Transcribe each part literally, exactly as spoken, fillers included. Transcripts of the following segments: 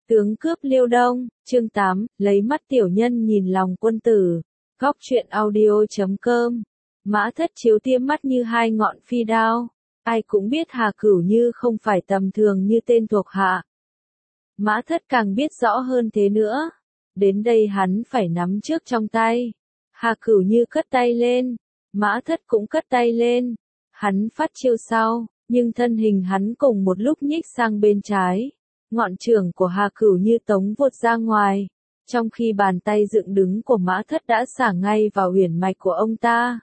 Tướng cướp Liêu Đông, chương tám, lấy mắt tiểu nhân nhìn lòng quân tử. Góc truyện audio chấm com. Mã Thất chiếu tiêm mắt như hai ngọn phi đao. Ai cũng biết Hà Cửu Như không phải tầm thường như tên thuộc hạ. Mã Thất càng biết rõ hơn thế nữa. Đến đây hắn phải nắm trước trong tay. Hà Cửu Như cất tay lên. Mã Thất cũng cất tay lên. Hắn phát chiêu sau, nhưng thân hình hắn cùng một lúc nhích sang bên trái. Ngọn chưởng của Hà Cửu Như tống vụt ra ngoài, trong khi bàn tay dựng đứng của Mã Thất đã xả ngay vào huyền mạch của ông ta.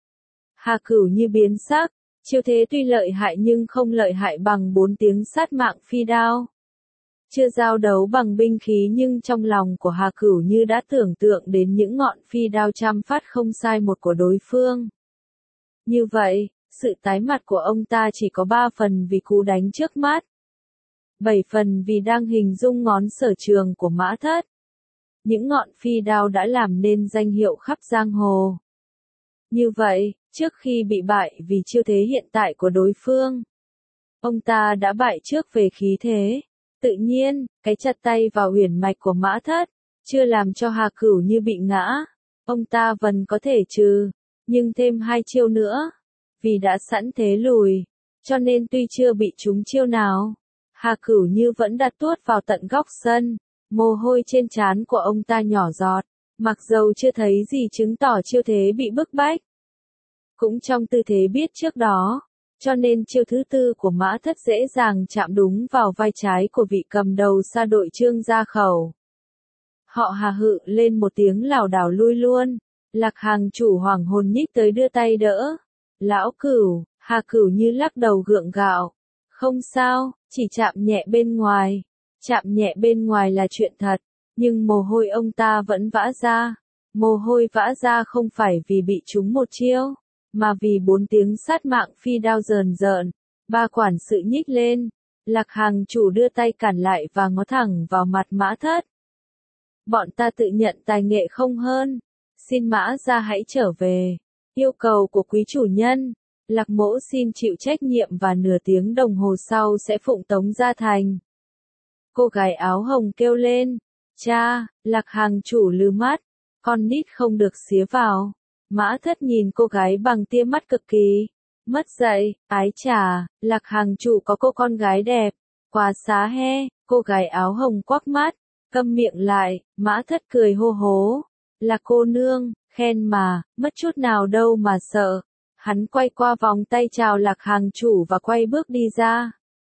Hà Cửu Như biến sắc, chiêu thế tuy lợi hại nhưng không lợi hại bằng bốn tiếng sát mạng phi đao. Chưa giao đấu bằng binh khí nhưng trong lòng của Hà Cửu Như đã tưởng tượng đến những ngọn phi đao trăm phát không sai một của đối phương. Như vậy, sự tái mặt của ông ta chỉ có ba phần vì cú đánh trước mắt. Bảy phần vì đang hình dung ngón sở trường của Mã Thất. Những ngọn phi đao đã làm nên danh hiệu khắp giang hồ. Như vậy, trước khi bị bại vì chiêu thế hiện tại của đối phương, ông ta đã bại trước về khí thế. Tự nhiên, cái chặt tay vào huyền mạch của Mã Thất, chưa làm cho Hà Cửu Như bị ngã. Ông ta vẫn có thể trừ, nhưng thêm hai chiêu nữa. Vì đã sẵn thế lùi, cho nên tuy chưa bị trúng chiêu nào, Hà Cửu Như vẫn đặt tuốt vào tận góc sân, mồ hôi trên trán của ông ta nhỏ giọt, mặc dầu chưa thấy gì chứng tỏ chiêu thế bị bức bách. Cũng trong tư thế biết trước đó, cho nên chiêu thứ tư của Mã Thất dễ dàng chạm đúng vào vai trái của vị cầm đầu sa đội Trương Gia Khẩu. Họ Hà hự lên một tiếng lảo đảo lui luôn, Lạc Hàng chủ hoàng hồn nhích tới đưa tay đỡ. Lão Cửu, Hà Cửu Như lắc đầu gượng gạo. Không sao, chỉ chạm nhẹ bên ngoài. Chạm nhẹ bên ngoài là chuyện thật, nhưng mồ hôi ông ta vẫn vã ra. Mồ hôi vã ra không phải vì bị trúng một chiêu, mà vì bốn tiếng sát mạng phi đao rờn rợn. Ba quản sự nhích lên, Lạc Hàng chủ đưa tay cản lại và ngó thẳng vào mặt Mã Thất. Bọn ta tự nhận tài nghệ không hơn, xin Mã gia hãy trở về. Yêu cầu của quý chủ nhân, Lạc mỗ xin chịu trách nhiệm và nửa tiếng đồng hồ sau sẽ phụng tống ra thành. Cô gái áo hồng kêu lên, cha, Lạc Hàng chủ lừ mắt, con nít không được xía vào. Mã Thất nhìn cô gái bằng tia mắt cực kỳ, mất dạy, ái chà, Lạc Hàng chủ có cô con gái đẹp, quá xá he, cô gái áo hồng quắc mắt, câm miệng lại, Mã Thất cười hô hố, là cô nương. Khen mà, mất chút nào đâu mà sợ. Hắn quay qua vòng tay chào Lạc Hàng chủ và quay bước đi ra.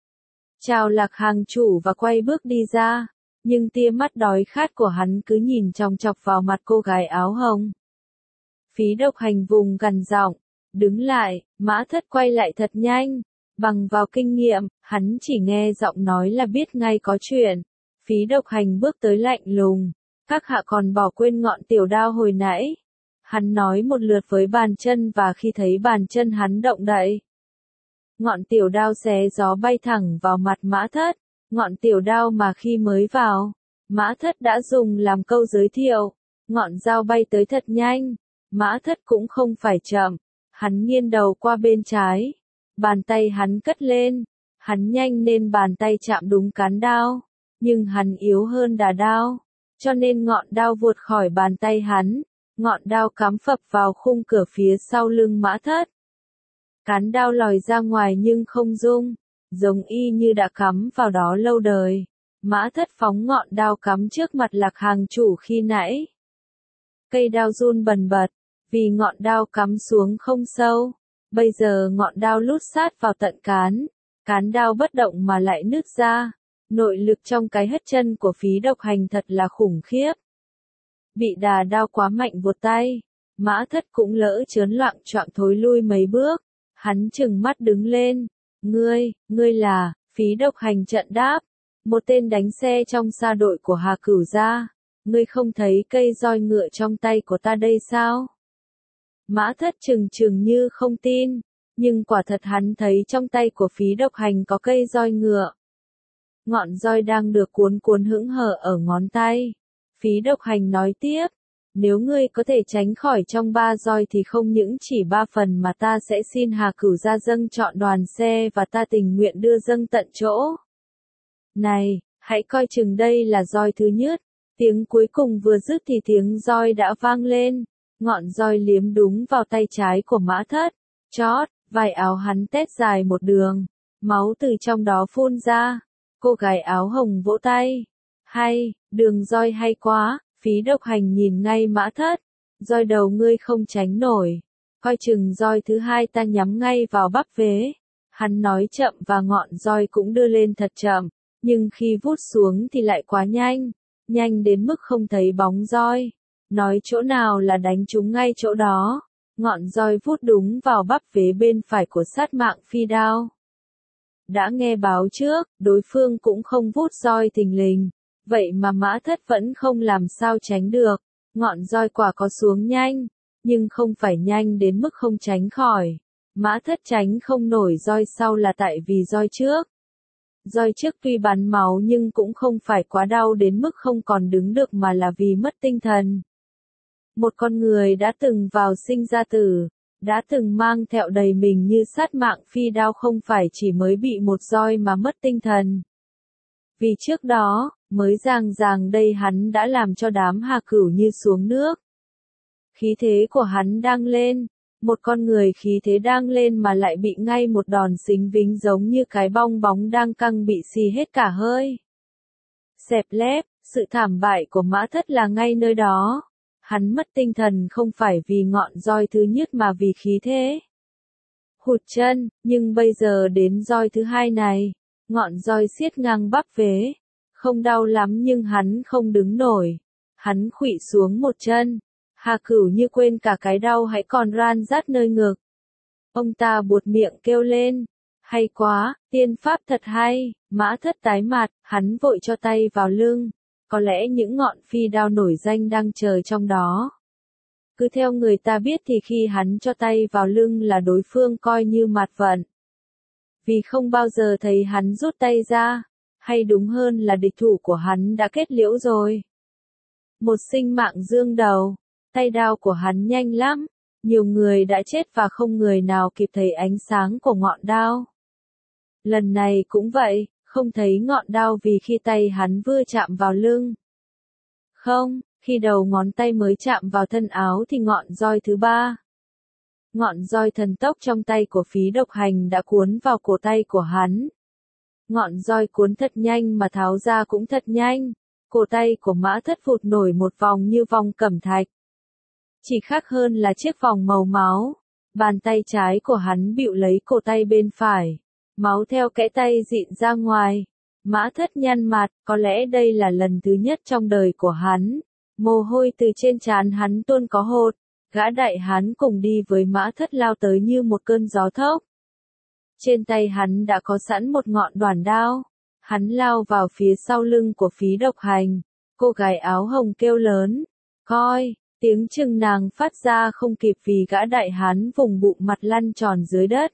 Chào Lạc Hàng chủ và quay bước đi ra. Nhưng tia mắt đói khát của hắn cứ nhìn chòng chọc vào mặt cô gái áo hồng. Phí Độc Hành vùng gằn giọng, đứng lại, Mã Thất quay lại thật nhanh. Bằng vào kinh nghiệm, hắn chỉ nghe giọng nói là biết ngay có chuyện. Phí Độc Hành bước tới lạnh lùng. Các hạ còn bỏ quên ngọn tiểu đao hồi nãy. Hắn nói một lượt với bàn chân và khi thấy bàn chân hắn động đậy, ngọn tiểu đao xé gió bay thẳng vào mặt Mã Thất. Ngọn tiểu đao mà khi mới vào, Mã Thất đã dùng làm câu giới thiệu. Ngọn dao bay tới thật nhanh. Mã Thất cũng không phải chậm. Hắn nghiêng đầu qua bên trái. Bàn tay hắn cất lên. Hắn nhanh nên bàn tay chạm đúng cán đao. Nhưng hắn yếu hơn đà đao. Cho nên ngọn đao vụt khỏi bàn tay hắn. Ngọn đao cắm phập vào khung cửa phía sau lưng Mã Thất. Cán đao lòi ra ngoài nhưng không rung, giống y như đã cắm vào đó lâu đời. Mã Thất phóng ngọn đao cắm trước mặt Lạc Hàng chủ khi nãy. Cây đao run bần bật, vì ngọn đao cắm xuống không sâu. Bây giờ ngọn đao lút sát vào tận cán. Cán đao bất động mà lại nứt ra. Nội lực trong cái hất chân của Phí Độc Hành thật là khủng khiếp. Bị đà đao quá mạnh vụt tay, Mã Thất cũng lỡ chớn loạng choạng thối lui mấy bước. Hắn trừng mắt đứng lên. Ngươi, ngươi là, Phí Độc Hành trận đáp. Một tên đánh xe trong sa đội của Hà Cửu gia. Ngươi không thấy cây roi ngựa trong tay của ta đây sao? Mã Thất chừng chừng như không tin. Nhưng quả thật hắn thấy trong tay của Phí Độc Hành có cây roi ngựa. Ngọn roi đang được cuốn cuốn hững hờ ở ngón tay. Phí Độc Hành nói tiếp, nếu ngươi có thể tránh khỏi trong ba roi thì không những chỉ ba phần mà ta sẽ xin Hà Cửu gia dâng chọn đoàn xe và ta tình nguyện đưa dâng tận chỗ. Này, Hãy coi chừng đây là roi thứ nhất. Tiếng cuối cùng vừa dứt thì tiếng roi đã vang lên. Ngọn roi liếm đúng vào tay trái của Mã Thất. Chót, vải áo hắn tét dài một đường. Máu từ trong đó phun ra. Cô gái áo hồng vỗ tay. Hay, đường roi hay quá. Phí Độc Hành nhìn ngay Mã Thất. Roi đầu ngươi không tránh nổi. Coi chừng roi thứ hai ta nhắm ngay vào bắp vế. Hắn nói chậm và ngọn roi cũng đưa lên thật chậm. Nhưng khi vút xuống thì lại quá nhanh. Nhanh đến mức không thấy bóng roi. Nói chỗ nào là đánh trúng ngay chỗ đó. Ngọn roi vút đúng vào bắp vế bên phải của sát mạng phi đao. Đã nghe báo trước, đối phương cũng không vút roi thình lình. Vậy mà Mã Thất vẫn không làm sao tránh được. Ngọn roi quả có xuống nhanh, nhưng không phải nhanh đến mức không tránh khỏi. Mã Thất tránh không nổi roi sau là tại vì roi trước. Roi trước tuy bắn máu nhưng cũng không phải quá đau đến mức không còn đứng được mà là vì mất tinh thần. Một con người đã từng vào sinh ra tử, đã từng mang theo đầy mình như sát mạng phi đao không phải chỉ mới bị một roi mà mất tinh thần. Vì trước đó, mới ràng ràng đây hắn đã làm cho đám Hà Cửu như xuống nước. Khí thế của hắn đang lên, một con người khí thế đang lên mà lại bị ngay một đòn xính vính giống như cái bong bóng đang căng bị xì hết cả hơi. Xẹp lép, sự thảm bại của Mã Thất là ngay nơi đó. Hắn mất tinh thần không phải vì ngọn roi thứ nhất mà vì khí thế. Hụt chân, nhưng bây giờ đến roi thứ hai này, ngọn roi xiết ngang bắp vế. Không đau lắm nhưng hắn không đứng nổi. Hắn khuỵu xuống một chân. Hà Cửu như quên cả cái đau hãy còn ran rát nơi ngực. Ông ta buột miệng kêu lên. Hay quá, tiên pháp thật hay. Mã Thất tái mặt, hắn vội cho tay vào lưng. Có lẽ những ngọn phi đao nổi danh đang chờ trong đó. Cứ theo người ta biết thì khi hắn cho tay vào lưng là đối phương coi như mạt vận. Vì không bao giờ thấy hắn rút tay ra. Hay đúng hơn là địch thủ của hắn đã kết liễu rồi. Một sinh mạng dương đầu. Tay đao của hắn nhanh lắm. Nhiều người đã chết và không người nào kịp thấy ánh sáng của ngọn đao. Lần này cũng vậy, không thấy ngọn đao vì khi tay hắn vừa chạm vào lưng. Không, khi đầu ngón tay mới chạm vào thân áo thì ngọn roi thứ ba. Ngọn roi thần tốc trong tay của Phí Độc Hành đã cuốn vào cổ tay của hắn. Ngọn roi cuốn thật nhanh mà tháo ra cũng thật nhanh. Cổ tay của Mã Thất phụt nổi một vòng như vòng cẩm thạch. Chỉ khác hơn là chiếc vòng màu máu. Bàn tay trái của hắn bịu lấy cổ tay bên phải. Máu theo kẽ tay dịn ra ngoài. Mã Thất nhăn mặt, có lẽ đây là lần thứ nhất trong đời của hắn. Mồ hôi từ trên trán hắn tuôn có hột. Gã đại hán cùng đi với Mã Thất lao tới như một cơn gió thốc. Trên tay hắn đã có sẵn một ngọn đoản đao. Hắn lao vào phía sau lưng của Phí Độc Hành. Cô gái áo hồng kêu lớn. Coi, tiếng chừng nàng phát ra không kịp vì gã đại hán vùng bụng mặt lăn tròn dưới đất.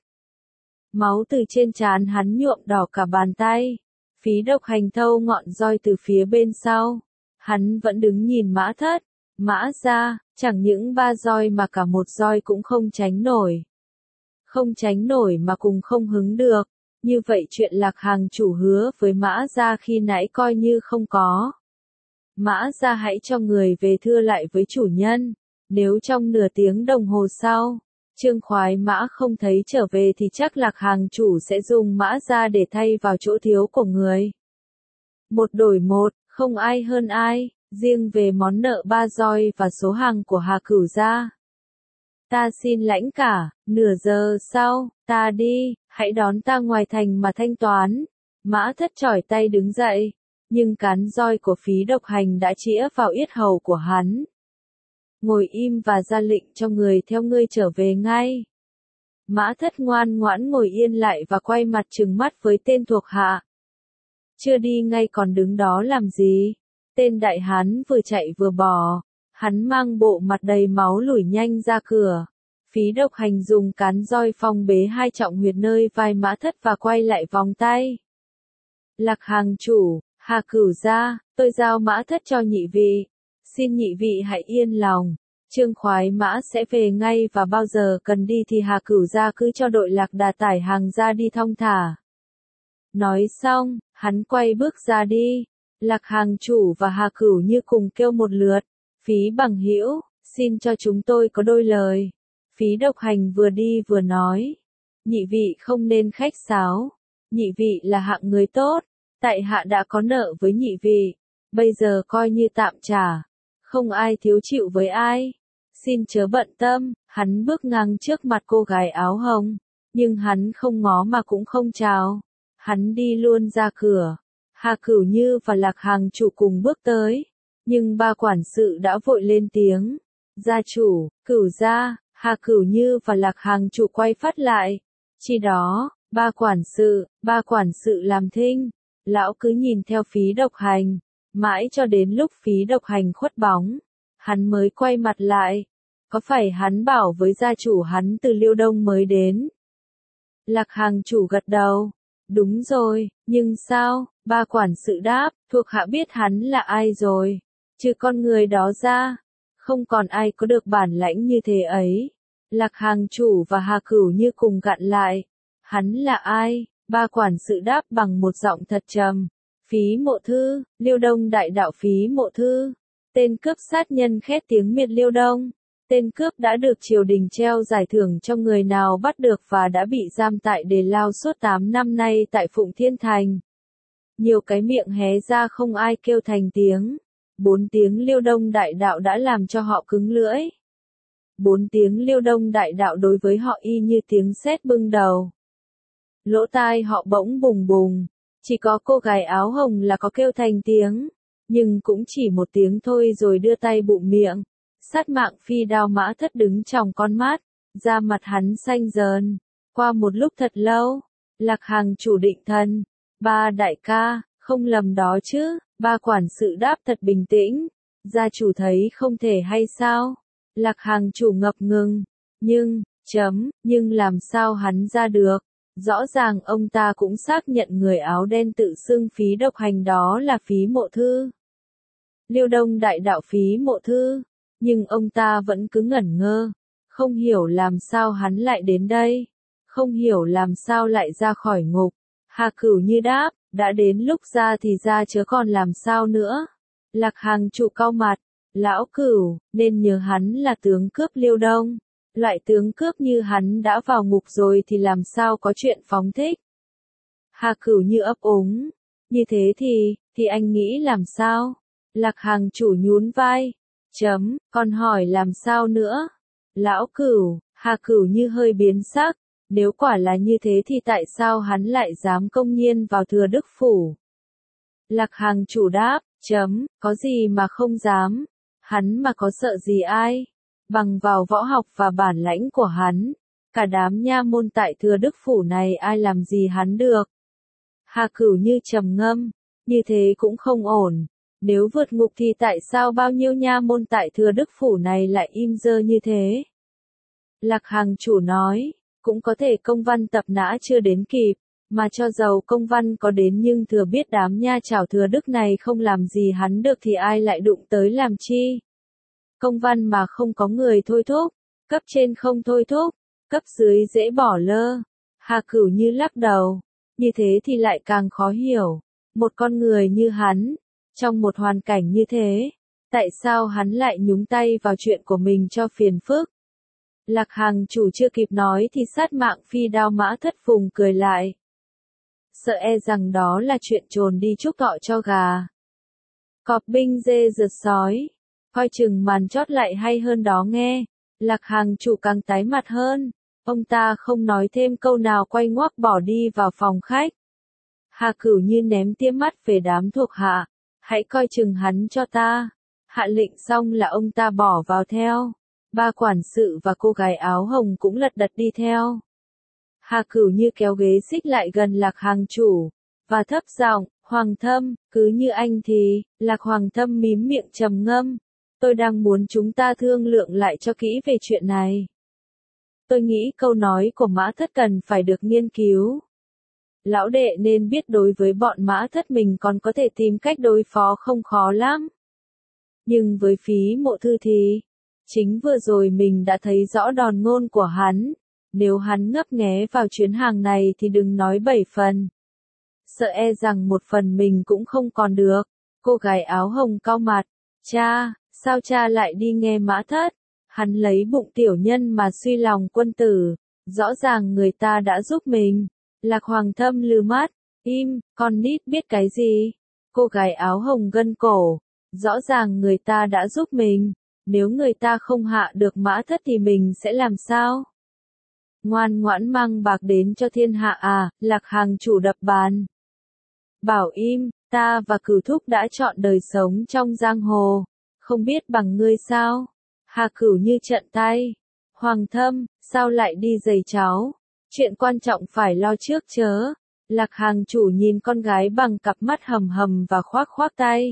Máu từ trên trán hắn nhuộm đỏ cả bàn tay. Phí Độc Hành thâu ngọn roi từ phía bên sau. Hắn vẫn đứng nhìn Mã Thất. Mã ra, chẳng những ba roi mà cả một roi cũng không tránh nổi. Không tránh nổi mà cùng không hứng được. Như vậy chuyện Lạc Hàng chủ hứa với Mã ra khi nãy coi như không có. Mã ra hãy cho người về thưa lại với chủ nhân. Nếu trong nửa tiếng đồng hồ sau, Trương Khoái Mã không thấy trở về thì chắc Lạc Hàng chủ sẽ dùng Mã ra để thay vào chỗ thiếu của người. Một đổi một, không ai hơn ai, riêng về món nợ ba roi và số hàng của Hà Cửu gia. Ta xin lãnh cả, nửa giờ sau, ta đi, hãy đón ta ngoài thành mà thanh toán. Mã Thất chỏi tay đứng dậy, nhưng cán roi của Phí Độc Hành đã chĩa vào yết hầu của hắn. Ngồi im và ra lệnh cho người theo ngươi trở về ngay. Mã Thất ngoan ngoãn ngồi yên lại và quay mặt trừng mắt với tên thuộc hạ. Chưa đi ngay còn đứng đó làm gì? Tên đại hán vừa chạy vừa bò. Hắn mang bộ mặt đầy máu lủi nhanh ra cửa. Phí Độc Hành dùng cán roi phong bế hai trọng huyệt nơi vai Mã Thất và quay lại vòng tay. Lạc Hàng chủ, Hà Cửu gia, tôi giao Mã Thất cho nhị vị. Xin nhị vị hãy yên lòng. Trương Khoái Mã sẽ về ngay và bao giờ cần đi thì Hà Cửu gia cứ cho đội Lạc Đà tải hàng ra đi thong thả. Nói xong, Hắn quay bước ra đi. Lạc Hàng Chủ và Hà Cửu Như cùng kêu một lượt. Phí bằng hữu, xin cho chúng tôi có đôi lời. Phí Độc Hành vừa đi vừa nói. Nhị vị không nên khách sáo. Nhị vị là hạng người tốt. Tại hạ đã có nợ với nhị vị. Bây giờ coi như tạm trả. Không ai thiếu chịu với ai. Xin chớ bận tâm. Hắn bước ngang trước mặt cô gái áo hồng. Nhưng hắn không ngó mà cũng không chào. Hắn đi luôn ra cửa. Hà Cửu Như và Lạc Hàng Chủ cùng bước tới. Nhưng ba quản sự đã vội lên tiếng. Gia chủ, Cửu gia. Hà Cửu Như và Lạc Hàng Chủ quay phát lại. Chi đó, ba quản sự, ba quản sự làm thinh. Lão cứ nhìn theo Phí Độc Hành. Mãi cho đến lúc Phí Độc Hành khuất bóng. Hắn mới quay mặt lại. Có phải hắn bảo với gia chủ hắn từ Liêu Đông mới đến? Lạc Hàng Chủ gật đầu. Đúng rồi, nhưng sao? Ba quản sự đáp, thuộc hạ biết hắn là ai rồi. Trừ con người đó ra, không còn ai có được bản lãnh như thế ấy. Lạc Hàng Chủ và Hà Cửu Như cùng gặn lại. Hắn là ai? Ba quản sự đáp bằng một giọng thật trầm. Phí Mộ Thư, Liêu Đông đại đạo Phí Mộ Thư. Tên cướp sát nhân khét tiếng miệt Liêu Đông. Tên cướp đã được triều đình treo giải thưởng cho người nào bắt được và đã bị giam tại Đề Lao suốt tám năm nay tại Phụng Thiên Thành. Nhiều cái miệng hé ra không ai kêu thành tiếng. Bốn tiếng Liêu Đông đại đạo đã làm cho họ cứng lưỡi. Bốn tiếng Liêu Đông đại đạo đối với họ y như tiếng sét bưng đầu. Lỗ tai họ bỗng bùng bùng. Chỉ có cô gái áo hồng là có kêu thành tiếng. Nhưng cũng chỉ một tiếng thôi rồi đưa tay bụm miệng. Sát mạng phi đao Mã Thất đứng trong con mắt. Da mặt hắn xanh dờn. Qua một lúc thật lâu. Lạc Hàng Chủ định thần. Ba đại ca, không lầm đó chứ. Ba quản sự đáp thật bình tĩnh. Gia chủ thấy không thể hay sao? Lạc Hàng Chủ ngập ngừng. Nhưng, chấm, nhưng làm sao hắn ra được? Rõ ràng ông ta cũng xác nhận người áo đen tự xưng Phí Độc Hành đó là Phí Mộ Thư. Liêu Đông đại đạo Phí Mộ Thư. Nhưng ông ta vẫn cứ ngẩn ngơ. Không hiểu làm sao hắn lại đến đây. Không hiểu làm sao lại ra khỏi ngục. Hà Cửu Như đáp, đã đến lúc ra thì ra chớ còn làm sao nữa. Lạc Hàng Chủ cau mặt. Lão Cửu, nên nhớ hắn là tướng cướp Liêu Đông. Loại tướng cướp như hắn đã vào ngục rồi thì làm sao có chuyện phóng thích. Hà Cửu Như ấp úng. Như thế thì, thì anh nghĩ làm sao? Lạc Hàng Chủ nhún vai. Chấm, còn hỏi làm sao nữa? Lão Cửu, Hà Cửu Như hơi biến sắc. Nếu quả là như thế thì tại sao hắn lại dám công nhiên vào Thừa Đức Phủ? Lạc Hàng Chủ đáp, chấm, có gì mà không dám? Hắn mà có sợ gì ai? Bằng vào võ học và bản lãnh của hắn, cả đám nha môn tại Thừa Đức Phủ này ai làm gì hắn được? Hà Cửu Như trầm ngâm, như thế cũng không ổn. Nếu vượt ngục thì tại sao bao nhiêu nha môn tại Thừa Đức Phủ này lại im dơ như thế? Lạc Hàng Chủ nói, cũng có thể công văn tập nã chưa đến kịp, mà cho dầu công văn có đến nhưng thừa biết đám nha chảo Thừa Đức này không làm gì hắn được thì ai lại đụng tới làm chi? Công văn mà không có người thôi thúc, cấp trên không thôi thúc, cấp dưới dễ bỏ lơ. Hà Cửu Như lắc đầu, như thế thì lại càng khó hiểu. Một con người như hắn, trong một hoàn cảnh như thế, tại sao hắn lại nhúng tay vào chuyện của mình cho phiền phức? Lạc Hàng Chủ chưa kịp nói thì sát mạng phi đao Mã Thất vùng cười lại. Sợ e rằng đó là chuyện trồn đi chúc thọ cho gà. Cọp binh dê rượt sói. Coi chừng màn chót lại hay hơn đó nghe. Lạc Hàng Chủ càng tái mặt hơn. Ông ta không nói thêm câu nào quay ngoắc bỏ đi vào phòng khách. Hà Cửu Như ném tia mắt về đám thuộc hạ. Hãy coi chừng hắn cho ta. Hạ lệnh xong là ông ta bỏ vào theo. Ba quản sự và cô gái áo hồng cũng lật đật đi theo. Hà Cửu Như kéo ghế xích lại gần Lạc Hàng Chủ. Và thấp giọng, Hoàng Thâm, cứ như anh thì, Lạc Hoàng Thâm mím miệng trầm ngâm. Tôi đang muốn chúng ta thương lượng lại cho kỹ về chuyện này. Tôi nghĩ câu nói của Mã Thất cần phải được nghiên cứu. Lão đệ nên biết đối với bọn Mã Thất mình còn có thể tìm cách đối phó không khó lắm. Nhưng với Phí Mộ Thư thì, chính vừa rồi mình đã thấy rõ đòn ngôn của hắn. Nếu hắn ngấp nghé vào chuyến hàng này thì đừng nói bảy phần. sợ e rằng một phần mình cũng không còn được. Cô gái áo hồng cau mặt, cha, sao cha lại đi nghe Mã Thất? Hắn lấy bụng tiểu nhân mà suy lòng quân tử, rõ ràng người ta đã giúp mình. Lạc Hoàng Thâm lừ mắt, im, con nít biết cái gì? Cô gái áo hồng gân cổ, rõ ràng người ta đã giúp mình, nếu người ta không hạ được Mã Thất thì mình sẽ làm sao? Ngoan ngoãn mang bạc đến cho thiên hạ à, Lạc Hàng chủ đập bàn. Bảo im, ta và Cửu Thúc đã chọn đời sống trong giang hồ, không biết bằng ngươi sao? Hà Cửu như trận tay. Hoàng Thâm, sao lại đi giày cháu? Chuyện quan trọng phải lo trước chớ. Lạc Hàng chủ nhìn con gái bằng cặp mắt hầm hầm và khoác khoác tay.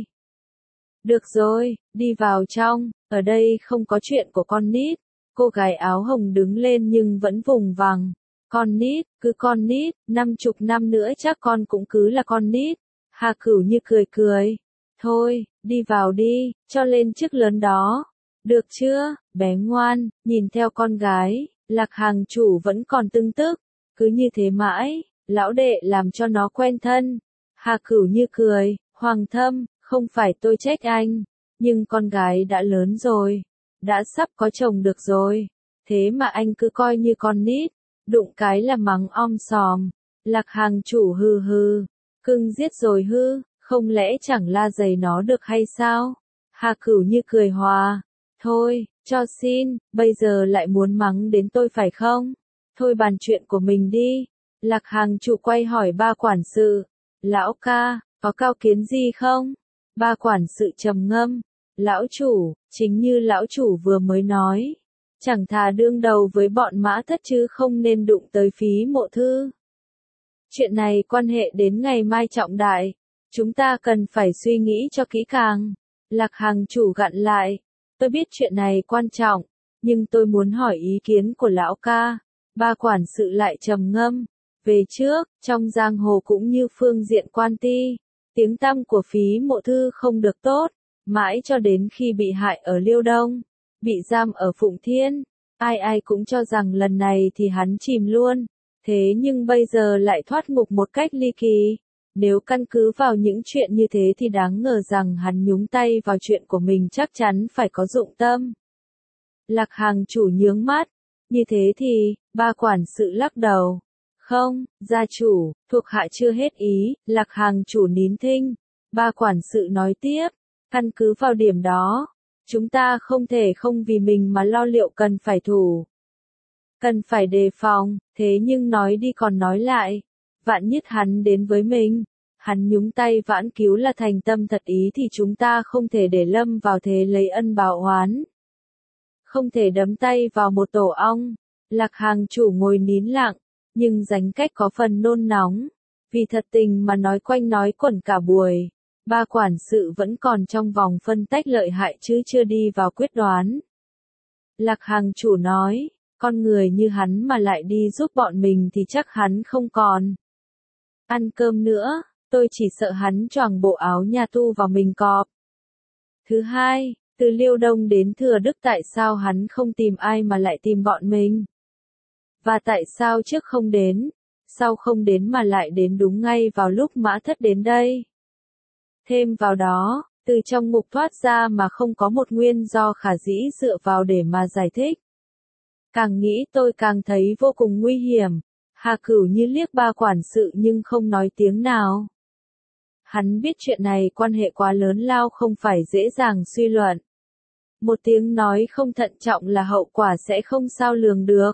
Được rồi, đi vào trong, ở đây không có chuyện của con nít. Cô gái áo hồng đứng lên nhưng vẫn vùng vằng. Con nít, cứ con nít, năm chục năm nữa chắc con cũng cứ là con nít. Hà Cửu như cười cười. Thôi, đi vào đi, cho lên chức lớn đó. Được chưa, bé ngoan, nhìn theo con gái, Lạc Hàng chủ vẫn còn tưng tức. Cứ như thế mãi, lão đệ làm cho nó quen thân. Hà Cửu như cười, Hoàng Thâm, không phải tôi trách anh, nhưng con gái đã lớn rồi, đã sắp có chồng được rồi. Thế mà anh cứ coi như con nít, đụng cái là mắng om sòm. Lạc Hàng chủ hừ hừ, cưng giết rồi hư, không lẽ chẳng la giày nó được hay sao? Hà Cửu như cười hòa, thôi, cho xin, bây giờ lại muốn mắng đến tôi phải không? Thôi bàn chuyện của mình đi. Lạc Hàng chủ quay hỏi ba quản sự, lão ca, có cao kiến gì không? Ba quản sự trầm ngâm, lão chủ, chính như lão chủ vừa mới nói, chẳng thà đương đầu với bọn Mã Thất chứ không nên đụng tới Phí Mộ Thư. Chuyện này quan hệ đến ngày mai trọng đại, chúng ta cần phải suy nghĩ cho kỹ càng. Lạc Hàng chủ gặn lại, tôi biết chuyện này quan trọng, nhưng tôi muốn hỏi ý kiến của lão ca. Ba quản sự lại trầm ngâm, về trước, trong giang hồ cũng như phương diện quan ti, tiếng tăm của Phí Mộ Thư không được tốt, mãi cho đến khi bị hại ở Liêu Đông, bị giam ở Phụng Thiên, ai ai cũng cho rằng lần này thì hắn chìm luôn, thế nhưng bây giờ lại thoát ngục một cách ly kỳ. Nếu căn cứ vào những chuyện như thế thì đáng ngờ rằng hắn nhúng tay vào chuyện của mình chắc chắn phải có dụng tâm. Lạc Hàng chủ nhướng mắt, như thế thì, ba quản sự lắc đầu. Không, gia chủ, thuộc hạ chưa hết ý, Lạc Hàng chủ nín thinh. Ba quản sự nói tiếp, căn cứ vào điểm đó, chúng ta không thể không vì mình mà lo liệu cần phải thủ. Cần phải đề phòng, thế nhưng nói đi còn nói lại. Vạn nhất hắn đến với mình, hắn nhúng tay vãn cứu là thành tâm thật ý thì chúng ta không thể để lâm vào thế lấy ân báo oán. Không thể đấm tay vào một tổ ong. Lạc Hàng chủ ngồi nín lặng, nhưng dánh cách có phần nôn nóng. Vì thật tình mà nói quanh nói quẩn cả buổi, ba quản sự vẫn còn trong vòng phân tách lợi hại chứ chưa đi vào quyết đoán. Lạc Hàng chủ nói, con người như hắn mà lại đi giúp bọn mình thì chắc hắn không còn ăn cơm nữa, tôi chỉ sợ hắn choàng bộ áo nhà tu vào mình cọp. Thứ hai, từ Liêu Đông đến Thừa Đức tại sao hắn không tìm ai mà lại tìm bọn mình? Và tại sao trước không đến, sau không đến mà lại đến đúng ngay vào lúc Mã Thất đến đây? Thêm vào đó, từ trong ngục thoát ra mà không có một nguyên do khả dĩ dựa vào để mà giải thích. Càng nghĩ tôi càng thấy vô cùng nguy hiểm. Hà Cửu như liếc ba quản sự nhưng không nói tiếng nào. Hắn biết chuyện này quan hệ quá lớn lao không phải dễ dàng suy luận. Một tiếng nói không thận trọng là hậu quả sẽ không sao lường được.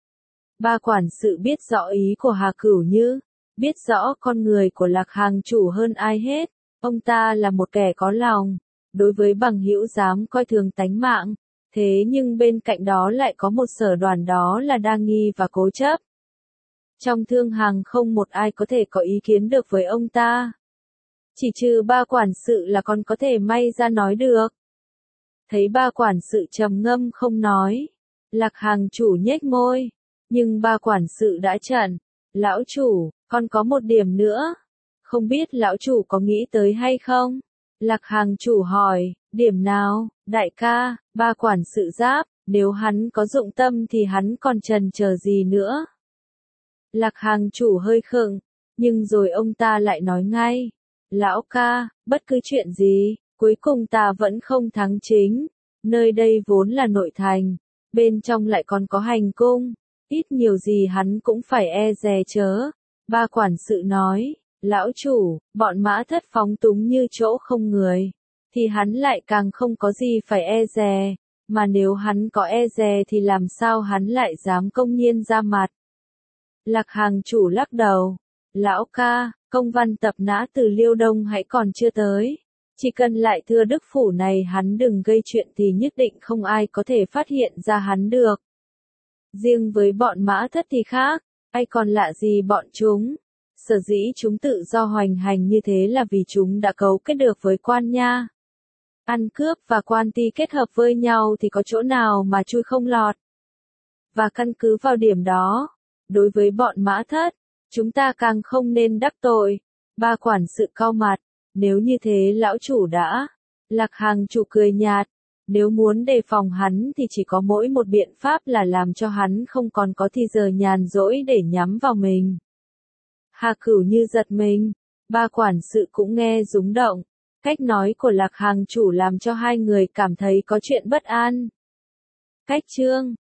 Ba quản sự biết rõ ý của Hà Cửu Như, biết rõ con người của Lạc Hàng chủ hơn ai hết. Ông ta là một kẻ có lòng, đối với bằng hữu dám coi thường tánh mạng. Thế nhưng bên cạnh đó lại có một sở đoàn đó là đa nghi và cố chấp. Trong thương hàng không một ai có thể có ý kiến được với ông ta. Chỉ trừ ba quản sự là còn có thể may ra nói được. Thấy ba quản sự trầm ngâm không nói, Lạc Hàng chủ nhếch môi, nhưng ba quản sự đã chặn. Lão chủ, còn có một điểm nữa, không biết lão chủ có nghĩ tới hay không? Lạc Hàng chủ hỏi, điểm nào, đại ca? Ba quản sự giáp, nếu hắn có dụng tâm thì hắn còn chần chờ gì nữa? Lạc Hàng chủ hơi khựng, Nhưng rồi ông ta lại nói ngay, lão ca, bất cứ chuyện gì, cuối cùng ta vẫn không thắng chính. Nơi đây vốn là nội thành, bên trong lại còn có hành cung, ít nhiều gì hắn cũng phải e dè chớ. Ba quản sự nói, lão chủ, bọn mã thất phóng túng như chỗ không người, thì hắn lại càng không có gì phải e dè, mà nếu hắn có e dè thì làm sao hắn lại dám công nhiên ra mặt. Lạc Hàng chủ lắc đầu, lão ca, công văn tập nã từ Liêu Đông hãy còn chưa tới. Chỉ cần lại thưa đức phủ này hắn đừng gây chuyện thì nhất định không ai có thể phát hiện ra hắn được. Riêng với bọn mã thất thì khác, ai còn lạ gì bọn chúng. Sở dĩ chúng tự do hoành hành như thế là vì chúng đã cấu kết được với quan nha. Ăn cướp và quan ti kết hợp với nhau thì có chỗ nào mà chui không lọt. Và căn cứ vào điểm đó, đối với bọn mã thất, chúng ta càng không nên đắc tội. Ba quản sự cau mặt, nếu như thế lão chủ đã. Lạc Hàng chủ cười nhạt, nếu muốn đề phòng hắn thì chỉ có mỗi một biện pháp là làm cho hắn không còn có thì giờ nhàn rỗi để nhắm vào mình. Hà Cửu như giật mình, ba quản sự cũng nghe rúng động, cách nói của Lạc Hàng chủ làm cho hai người cảm thấy có chuyện bất an. Cách chương